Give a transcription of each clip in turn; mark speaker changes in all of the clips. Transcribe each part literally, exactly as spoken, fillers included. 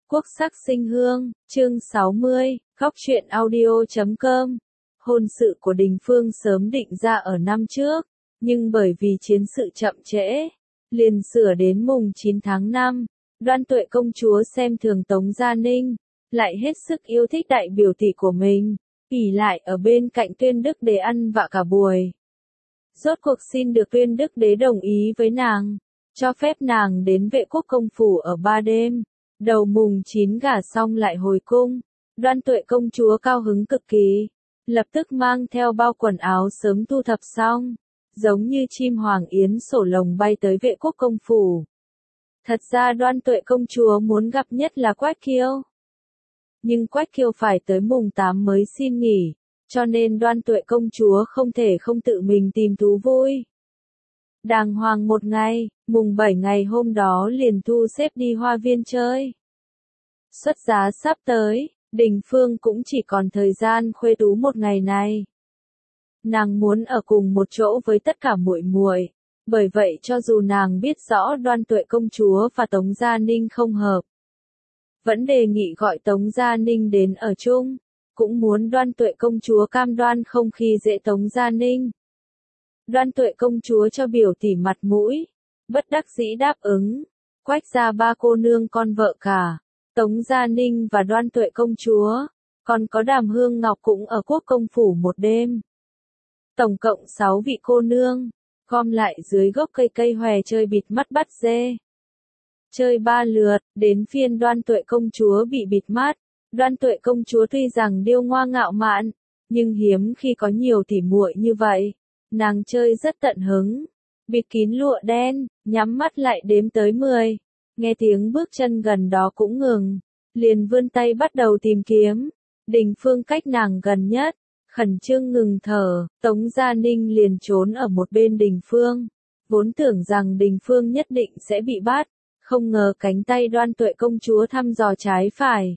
Speaker 1: Quốc sắc sinh hương, chương sáu mươi, góc truyện audio chấm com. Hôn sự của Đình Phương sớm định ra ở năm trước, nhưng bởi vì chiến sự chậm trễ, liền sửa đến mùng chín tháng năm. Đoan Tuệ công chúa xem thường Tống Gia Ninh, lại hết sức yêu thích đại biểu tỷ của mình, ỷ lại ở bên cạnh Tuyên Đức Đế ăn vạ cả buổi. Rốt cuộc xin được Tuyên Đức Đế đồng ý với nàng, cho phép nàng đến Vệ Quốc công phủ ở ba đêm. Đầu mùng chín gả xong lại hồi cung, Đoan Tuệ công chúa cao hứng cực kỳ, lập tức mang theo bao quần áo sớm thu thập xong, giống như chim hoàng yến sổ lồng bay tới Vệ Quốc công phủ. Thật ra Đoan Tuệ công chúa muốn gặp nhất là Quách Kiêu. Nhưng Quách Kiêu phải tới mùng tám mới xin nghỉ, cho nên Đoan Tuệ công chúa không thể không tự mình tìm thú vui. Đàng hoàng một ngày, mùng bảy ngày hôm đó liền thu xếp đi hoa viên chơi. Xuất giá sắp tới, Đình Phương cũng chỉ còn thời gian khuê tú một ngày này. Nàng muốn ở cùng một chỗ với tất cả muội muội, bởi vậy cho dù nàng biết rõ Đoan Tuệ công chúa và Tống Gia Ninh không hợp, vẫn đề nghị gọi Tống Gia Ninh đến ở chung, cũng muốn Đoan Tuệ công chúa cam đoan không khi dễ Tống Gia Ninh. Đoan Tuệ công chúa cho biểu tỷ mặt mũi, bất đắc dĩ đáp ứng. Quách gia ba cô nương con vợ cả, Tống Gia Ninh và Đoan Tuệ công chúa, còn có Đàm Hương Ngọc cũng ở Quốc công phủ một đêm. Tổng cộng sáu vị cô nương, gom lại dưới gốc cây cây hòe chơi bịt mắt bắt dê. Chơi ba lượt, đến phiên Đoan Tuệ công chúa bị bịt mắt. Đoan Tuệ công chúa tuy rằng điêu ngoa ngạo mạn, nhưng hiếm khi có nhiều tỉ muội như vậy. Nàng chơi rất tận hứng, bịt kín lụa đen, nhắm mắt lại đếm tới mười, nghe tiếng bước chân gần đó cũng ngừng, liền vươn tay bắt đầu tìm kiếm. Đình Phương cách nàng gần nhất, khẩn trương ngừng thở, Tống Gia Ninh liền trốn ở một bên Đình Phương, vốn tưởng rằng Đình Phương nhất định sẽ bị bắt, không ngờ cánh tay Đoan Tuệ công chúa thăm dò trái phải.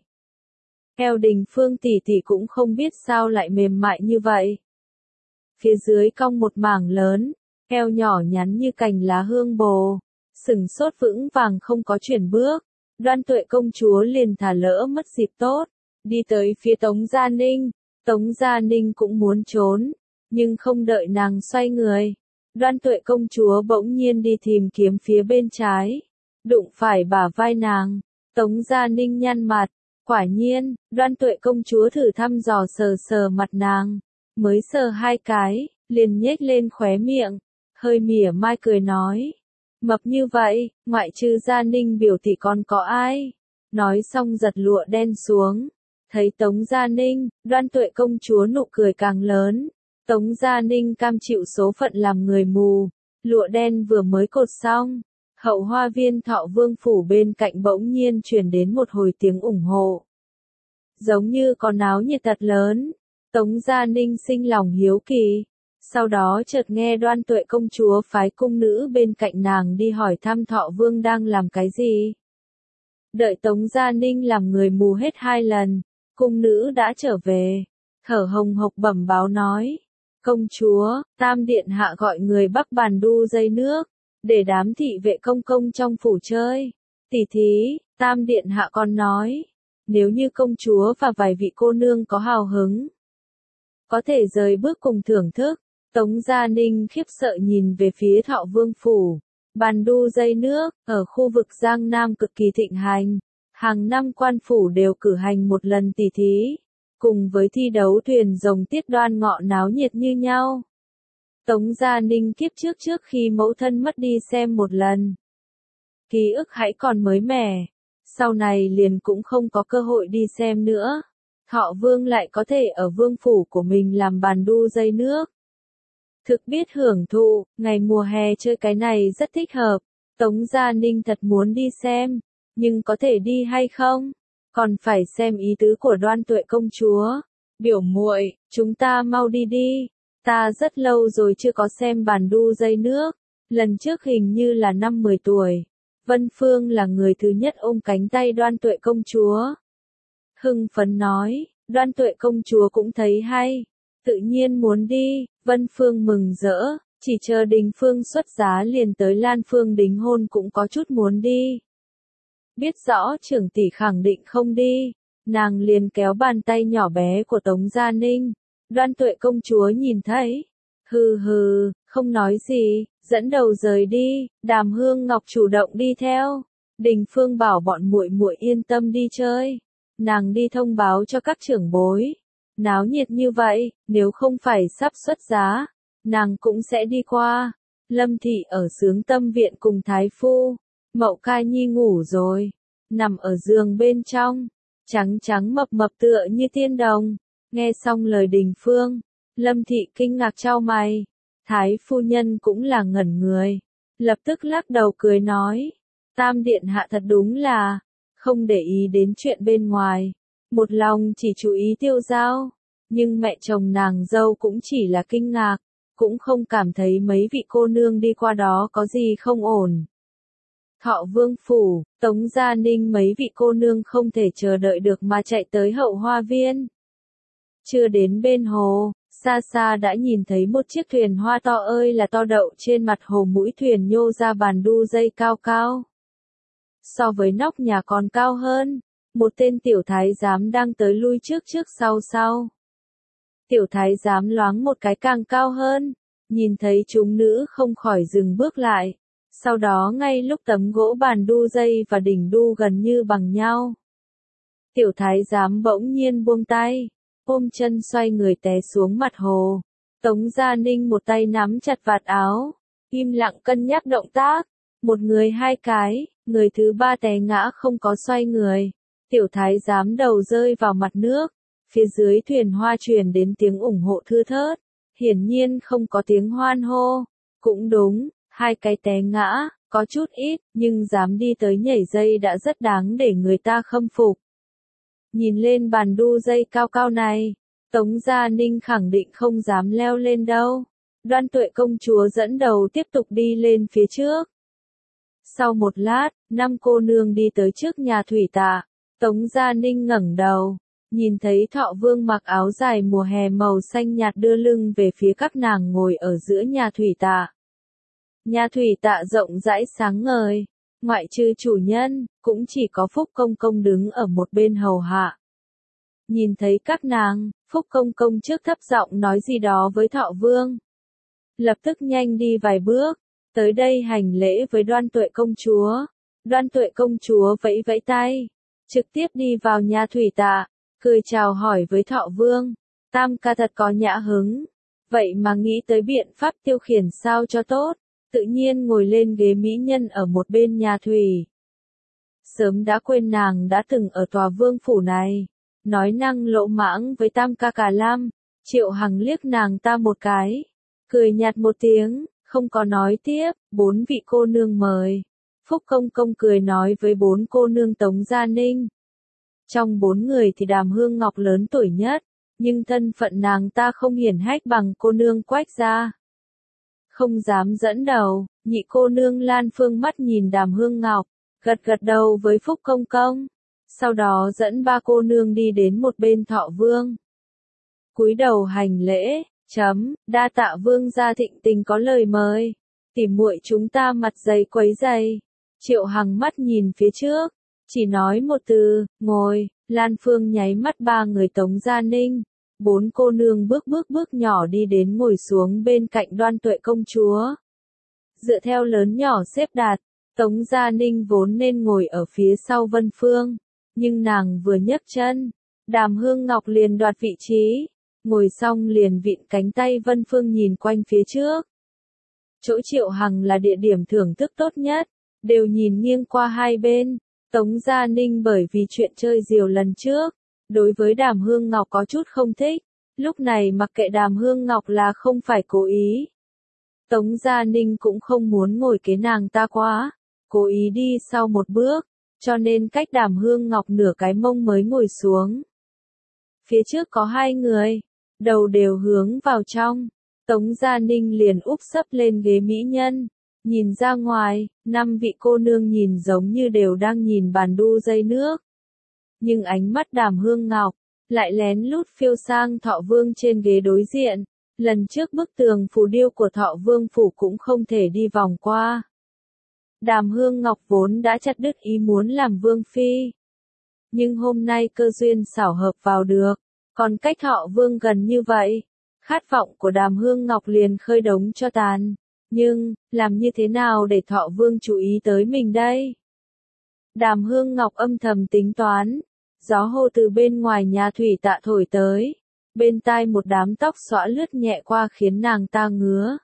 Speaker 1: Eo Đình Phương tỷ tỷ cũng không biết sao lại mềm mại như vậy. Phía dưới cong một mảng lớn, eo nhỏ nhắn như cành lá hương bồ, sừng sốt vững vàng không có chuyển bước. Đoan Tuệ công chúa liền thả lỡ mất dịp tốt, đi tới phía Tống Gia Ninh. Tống Gia Ninh cũng muốn trốn, nhưng không đợi nàng xoay người, Đoan Tuệ công chúa bỗng nhiên đi tìm kiếm phía bên trái, đụng phải bả vai nàng. Tống Gia Ninh nhăn mặt, quả nhiên, Đoan Tuệ công chúa thử thăm dò sờ sờ mặt nàng. Mới sờ hai cái, liền nhếch lên khóe miệng, hơi mỉa mai cười nói. Mập như vậy, ngoại trừ Gia Ninh biểu tỷ còn có ai? Nói xong giật lụa đen xuống. Thấy Tống Gia Ninh, Đoan Tuệ công chúa nụ cười càng lớn. Tống Gia Ninh cam chịu số phận làm người mù. Lụa đen vừa mới cột xong, hậu hoa viên Thọ Vương phủ bên cạnh bỗng nhiên truyền đến một hồi tiếng ủng hộ. Giống như có náo nhiệt thật lớn. Tống Gia Ninh sinh lòng hiếu kỳ, sau đó chợt nghe Đoan Tuệ công chúa phái cung nữ bên cạnh nàng đi hỏi thăm Thọ Vương đang làm cái gì. Đợi Tống Gia Ninh làm người mù hết hai lần, cung nữ đã trở về, thở hồng hộc bẩm báo nói. Công chúa, Tam Điện hạ gọi người bắc bàn đu dây nước, để đám thị vệ công công trong phủ chơi. Tỷ thí, Tam Điện hạ còn nói, nếu như công chúa và vài vị cô nương có hào hứng, có thể rời bước cùng thưởng thức. Tống Gia Ninh khiếp sợ nhìn về phía Thọ Vương phủ. Bàn đu dây nước, ở khu vực Giang Nam cực kỳ thịnh hành. Hàng năm quan phủ đều cử hành một lần tỷ thí, cùng với thi đấu thuyền rồng tiết đoan ngọ náo nhiệt như nhau. Tống Gia Ninh kiếp trước trước khi mẫu thân mất đi xem một lần. Ký ức hãy còn mới mẻ, sau này liền cũng không có cơ hội đi xem nữa. Thọ Vương lại có thể ở vương phủ của mình làm bàn đu dây nước. Thực biết hưởng thụ, ngày mùa hè chơi cái này rất thích hợp. Tống Gia Ninh thật muốn đi xem, nhưng có thể đi hay không? Còn phải xem ý tứ của Đoan Tuệ công chúa. Biểu muội, chúng ta mau đi đi. Ta rất lâu rồi chưa có xem bàn đu dây nước. Lần trước hình như là năm mười tuổi. Vân Phương là người thứ nhất ôm cánh tay Đoan Tuệ công chúa. Hưng phấn nói, Đoan Tuệ công chúa cũng thấy hay, tự nhiên muốn đi. Vân Phương mừng rỡ, chỉ chờ Đình Phương xuất giá liền tới Lan Phương đính hôn cũng có chút muốn đi. biết rõ trưởng tỷ khẳng định không đi, nàng liền kéo bàn tay nhỏ bé của Tống Gia Ninh. Đoan Tuệ công chúa nhìn thấy, hừ hừ, không nói gì, dẫn đầu rời đi. Đàm Hương Ngọc chủ động đi theo. Đình Phương bảo bọn muội muội yên tâm đi chơi, nàng đi thông báo cho các trưởng bối. Náo nhiệt như vậy, nếu không phải sắp xuất giá, nàng cũng sẽ đi qua. Lâm Thị ở Xướng Tâm viện cùng thái phu, Mậu Ca Nhi ngủ rồi, nằm ở giường bên trong, trắng trắng mập mập tựa như tiên đồng. Nghe xong lời Đình Phương, Lâm Thị kinh ngạc chau mày, thái phu nhân cũng là ngẩn người, lập tức lắc đầu cười nói, Tam điện hạ thật đúng là không để ý đến chuyện bên ngoài, một lòng chỉ chú ý tiêu giao. Nhưng mẹ chồng nàng dâu cũng chỉ là kinh ngạc, cũng không cảm thấy mấy vị cô nương đi qua đó có gì không ổn. Thọ Vương phủ, Tống Gia Ninh mấy vị cô nương không thể chờ đợi được mà chạy tới Hậu Hoa Viên. Chưa đến bên hồ, xa xa đã nhìn thấy một chiếc thuyền hoa to ơi là to đậu trên mặt hồ, mũi thuyền nhô ra bàn đu dây cao cao. So với nóc nhà còn cao hơn, một tên tiểu thái giám đang tới lui trước trước sau sau. Tiểu thái giám loáng một cái càng cao hơn, nhìn thấy chúng nữ không khỏi dừng bước lại. Sau đó ngay lúc tấm gỗ bàn đu dây và đỉnh đu gần như bằng nhau, tiểu thái giám bỗng nhiên buông tay, ôm chân xoay người té xuống mặt hồ. Tống Gia Ninh một tay nắm chặt vạt áo, im lặng cân nhắc động tác, một người hai cái, người thứ ba té ngã không có xoay người. Tiểu thái giám đầu rơi vào mặt nước, phía dưới thuyền hoa truyền đến tiếng ủng hộ thưa thớt, hiển nhiên không có tiếng hoan hô. Cũng đúng, hai cái té ngã, có chút ít, nhưng dám đi tới nhảy dây đã rất đáng để người ta khâm phục. Nhìn lên bàn đu dây cao cao này, Tống Gia Ninh khẳng định không dám leo lên đâu. Đoan Tuệ công chúa dẫn đầu tiếp tục đi lên phía trước. Sau một lát, năm cô nương đi tới trước nhà thủy tạ. Tống Gia Ninh ngẩng đầu, nhìn thấy Thọ Vương mặc áo dài mùa hè màu xanh nhạt đưa lưng về phía các nàng ngồi ở giữa nhà thủy tạ. Nhà thủy tạ rộng rãi sáng ngời, ngoại trừ chủ nhân, cũng chỉ có Phúc Công Công đứng ở một bên hầu hạ. Nhìn thấy các nàng, Phúc Công Công trước thấp giọng nói gì đó với Thọ Vương. Lập tức nhanh đi vài bước, tới đây hành lễ với Đoan Tuệ công chúa. Đoan Tuệ công chúa vẫy vẫy tay, trực tiếp đi vào nhà thủy tạ, cười chào hỏi với Thọ Vương. Tam ca thật có nhã hứng, vậy mà nghĩ tới biện pháp tiêu khiển sao cho tốt, tự nhiên ngồi lên ghế mỹ nhân ở một bên nhà thủy. Sớm đã quên nàng đã từng ở tòa vương phủ này, nói năng lỗ mãng với Tam ca cả lam. Triệu Hằng liếc nàng ta một cái, cười nhạt một tiếng, không có nói tiếp. Bốn vị cô nương mời. Phúc Công Công cười nói với bốn cô nương Tống Gia Ninh. Trong bốn người thì Đàm Hương Ngọc lớn tuổi nhất, nhưng thân phận nàng ta không hiển hách bằng cô nương Quách gia. Không dám dẫn đầu, nhị cô nương Lan Phương mắt nhìn Đàm Hương Ngọc, gật gật đầu với Phúc Công Công. Sau đó dẫn ba cô nương đi đến một bên Thọ Vương. Cúi đầu hành lễ, chấm, đa tạ vương gia thịnh tình có lời mời. Tỉ muội chúng ta mặt dày quấy dày. Triệu Hằng mắt nhìn phía trước, chỉ nói một từ, ngồi. Lan Phương nháy mắt ba người Tống Gia Ninh. Bốn cô nương bước bước bước nhỏ đi đến ngồi xuống bên cạnh Đoan Tuệ công chúa. Dựa theo lớn nhỏ xếp đặt, Tống Gia Ninh vốn nên ngồi ở phía sau Vân Phương, nhưng nàng vừa nhấc chân, Đàm Hương Ngọc liền đoạt vị trí, ngồi xong liền vịn cánh tay Vân Phương nhìn quanh phía trước. Chỗ Triệu Hằng là địa điểm thưởng thức tốt nhất, đều nhìn nghiêng qua hai bên. Tống Gia Ninh bởi vì chuyện chơi diều lần trước, đối với Đàm Hương Ngọc có chút không thích, lúc này mặc kệ Đàm Hương Ngọc là không phải cố ý. Tống Gia Ninh cũng không muốn ngồi kế nàng ta quá, cố ý đi sau một bước, cho nên cách Đàm Hương Ngọc nửa cái mông mới ngồi xuống. Phía trước có hai người, đầu đều hướng vào trong, Tống Gia Ninh liền úp sấp lên ghế mỹ nhân, nhìn ra ngoài, năm vị cô nương nhìn giống như đều đang nhìn bàn đu dây nước. Nhưng ánh mắt Đàm Hương Ngọc lại lén lút phiêu sang Thọ Vương trên ghế đối diện. Lần trước bức tường phù điêu của Thọ Vương phủ cũng không thể đi vòng qua. Đàm Hương Ngọc vốn đã chặt đứt ý muốn làm vương phi. Nhưng hôm nay cơ duyên xảo hợp vào được, còn cách họ vương gần như vậy, khát vọng của Đàm Hương Ngọc liền khơi đống cho tàn. Nhưng, làm như thế nào để Thọ Vương chú ý tới mình đây? Đàm Hương Ngọc âm thầm tính toán, gió hô từ bên ngoài nhà thủy tạ thổi tới, bên tai một đám tóc xõa lướt nhẹ qua khiến nàng ta ngứa.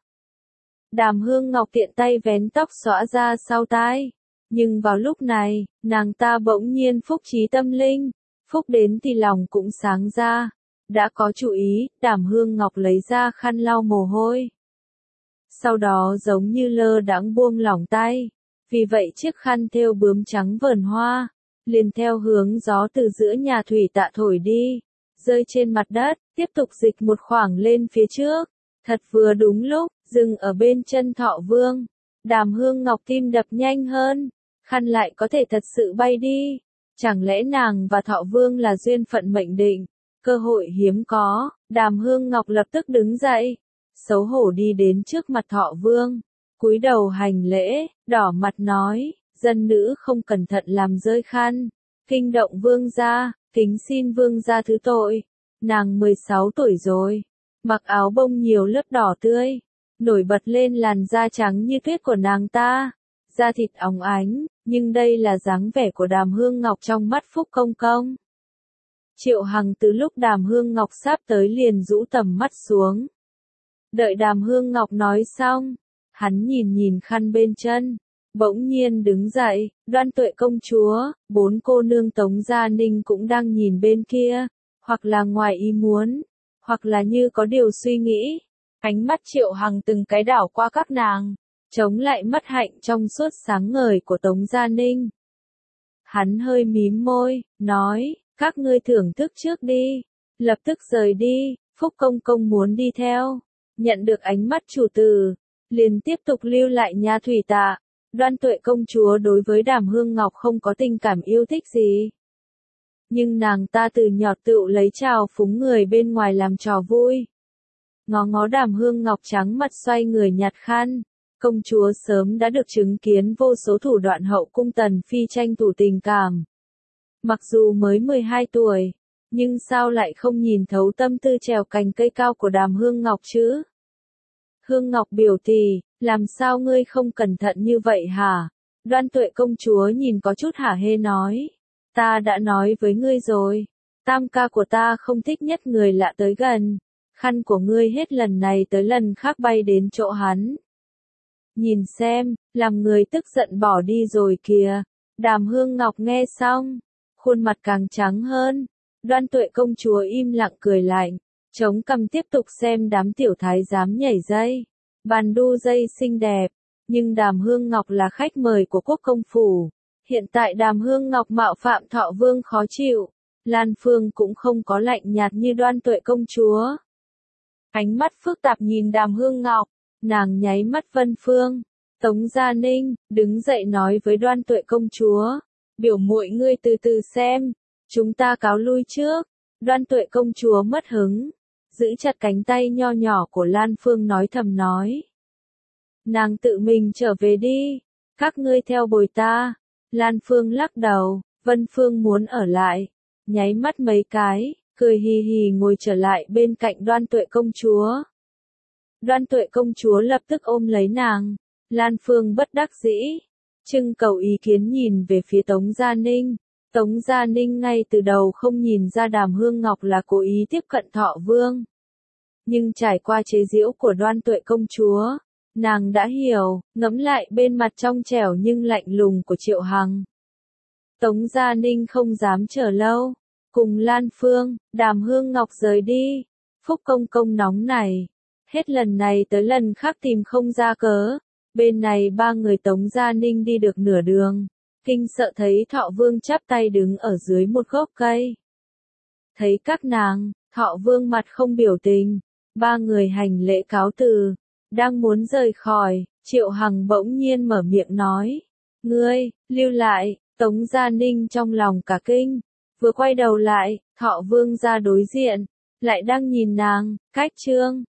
Speaker 1: Đàm Hương Ngọc tiện tay vén tóc xõa ra sau tai, nhưng vào lúc này, nàng ta bỗng nhiên phúc trí tâm linh, phúc đến thì lòng cũng sáng ra. Đã có chủ ý, Đàm Hương Ngọc lấy ra khăn lau mồ hôi. Sau đó giống như lơ đãng buông lỏng tay, vì vậy chiếc khăn thêu bướm trắng vờn hoa, liền theo hướng gió từ giữa nhà thủy tạ thổi đi, rơi trên mặt đất, tiếp tục dịch một khoảng lên phía trước. Thật vừa đúng lúc, dừng ở bên chân Thọ Vương. Đàm Hương Ngọc tim đập nhanh hơn, khăn lại có thể thật sự bay đi. Chẳng lẽ nàng và Thọ Vương là duyên phận mệnh định? Cơ hội hiếm có, Đàm Hương Ngọc lập tức đứng dậy, xấu hổ đi đến trước mặt Thọ Vương, cúi đầu hành lễ, đỏ mặt nói, dân nữ không cẩn thận làm rơi khăn, kinh động vương gia, kính xin vương gia thứ tội. Nàng mười sáu tuổi rồi, mặc áo bông nhiều lớp đỏ tươi, nổi bật lên làn da trắng như tuyết của nàng ta, da thịt óng ánh, nhưng đây là dáng vẻ của Đàm Hương Ngọc trong mắt Phúc Công Công. Triệu Hằng từ lúc Đàm Hương Ngọc sắp tới liền rũ tầm mắt xuống. Đợi Đàm Hương Ngọc nói xong, hắn nhìn nhìn khăn bên chân, bỗng nhiên đứng dậy, Đoan Tuệ công chúa, bốn cô nương Tống Gia Ninh cũng đang nhìn bên kia, hoặc là ngoài ý muốn, hoặc là như có điều suy nghĩ. Ánh mắt Triệu Hằng từng cái đảo qua các nàng, chống lại mắt hạnh trong suốt sáng ngời của Tống Gia Ninh. Hắn hơi mím môi, nói, các ngươi thưởng thức trước đi, lập tức rời đi. Phúc Công Công muốn đi theo, nhận được ánh mắt chủ tử, liền tiếp tục lưu lại nhà thủy tạ. Đoan Tuệ công chúa đối với Đàm Hương Ngọc không có tình cảm yêu thích gì. Nhưng nàng ta từ nhỏ tự lấy trào phúng người bên ngoài làm trò vui. Ngó ngó Đàm Hương Ngọc trắng mặt xoay người nhặt khăn. Công chúa sớm đã được chứng kiến vô số thủ đoạn hậu cung tần phi tranh thủ tình cảm. Mặc dù mới mười hai tuổi, nhưng sao lại không nhìn thấu tâm tư trèo cành cây cao của Đàm Hương Ngọc chứ? Hương Ngọc biểu tỷ, làm sao ngươi không cẩn thận như vậy hả? Đoan Tuệ công chúa nhìn có chút hả hê nói. Ta đã nói với ngươi rồi, tam ca của ta không thích nhất người lạ tới gần. Khăn của ngươi hết lần này tới lần khác bay đến chỗ hắn. Nhìn xem, làm người tức giận bỏ đi rồi kìa. Đàm Hương Ngọc nghe xong, khuôn mặt càng trắng hơn. Đoan Tuệ công chúa im lặng cười lạnh, chống cằm tiếp tục xem đám tiểu thái giám nhảy dây, bàn đu dây xinh đẹp. Nhưng Đàm Hương Ngọc là khách mời của quốc công phủ. Hiện tại Đàm Hương Ngọc mạo phạm Thọ Vương khó chịu. Lan Phương cũng không có lạnh nhạt như Đoan Tuệ công chúa. Ánh mắt phức tạp nhìn Đàm Hương Ngọc, nàng nháy mắt Vân Phương. Tống Gia Ninh đứng dậy nói với Đoan Tuệ công chúa, biểu muội ngươi từ từ xem, chúng ta cáo lui trước. Đoan Tuệ công chúa mất hứng, giữ chặt cánh tay nho nhỏ của Lan Phương nói thầm nói. Nàng tự mình trở về đi, các ngươi theo bồi ta. Lan Phương lắc đầu, Vân Phương muốn ở lại, nháy mắt mấy cái, cười hì hì ngồi trở lại bên cạnh Đoan Tuệ công chúa. Đoan Tuệ công chúa lập tức ôm lấy nàng, Lan Phương bất đắc dĩ, trưng cầu ý kiến nhìn về phía Tống Gia Ninh. Tống Gia Ninh ngay từ đầu không nhìn ra Đàm Hương Ngọc là cố ý tiếp cận Thọ Vương. Nhưng trải qua chế giễu của Đoan Tuệ công chúa, nàng đã hiểu, ngẫm lại bên mặt trong trẻo nhưng lạnh lùng của Triệu Hằng. Tống Gia Ninh không dám chờ lâu, cùng Lan Phương, Đàm Hương Ngọc rời đi. Phúc Công Công nóng này, hết lần này tới lần khác tìm không ra cớ. Bên này ba người Tống Gia Ninh đi được nửa đường, kinh sợ thấy Thọ Vương chắp tay đứng ở dưới một gốc cây. Thấy các nàng, Thọ Vương mặt không biểu tình, ba người hành lễ cáo từ, đang muốn rời khỏi, Triệu Hằng bỗng nhiên mở miệng nói, ngươi, lưu lại. Tống Gia Ninh trong lòng cả kinh, vừa quay đầu lại, Thọ Vương ra đối diện, lại đang nhìn nàng, cách trương,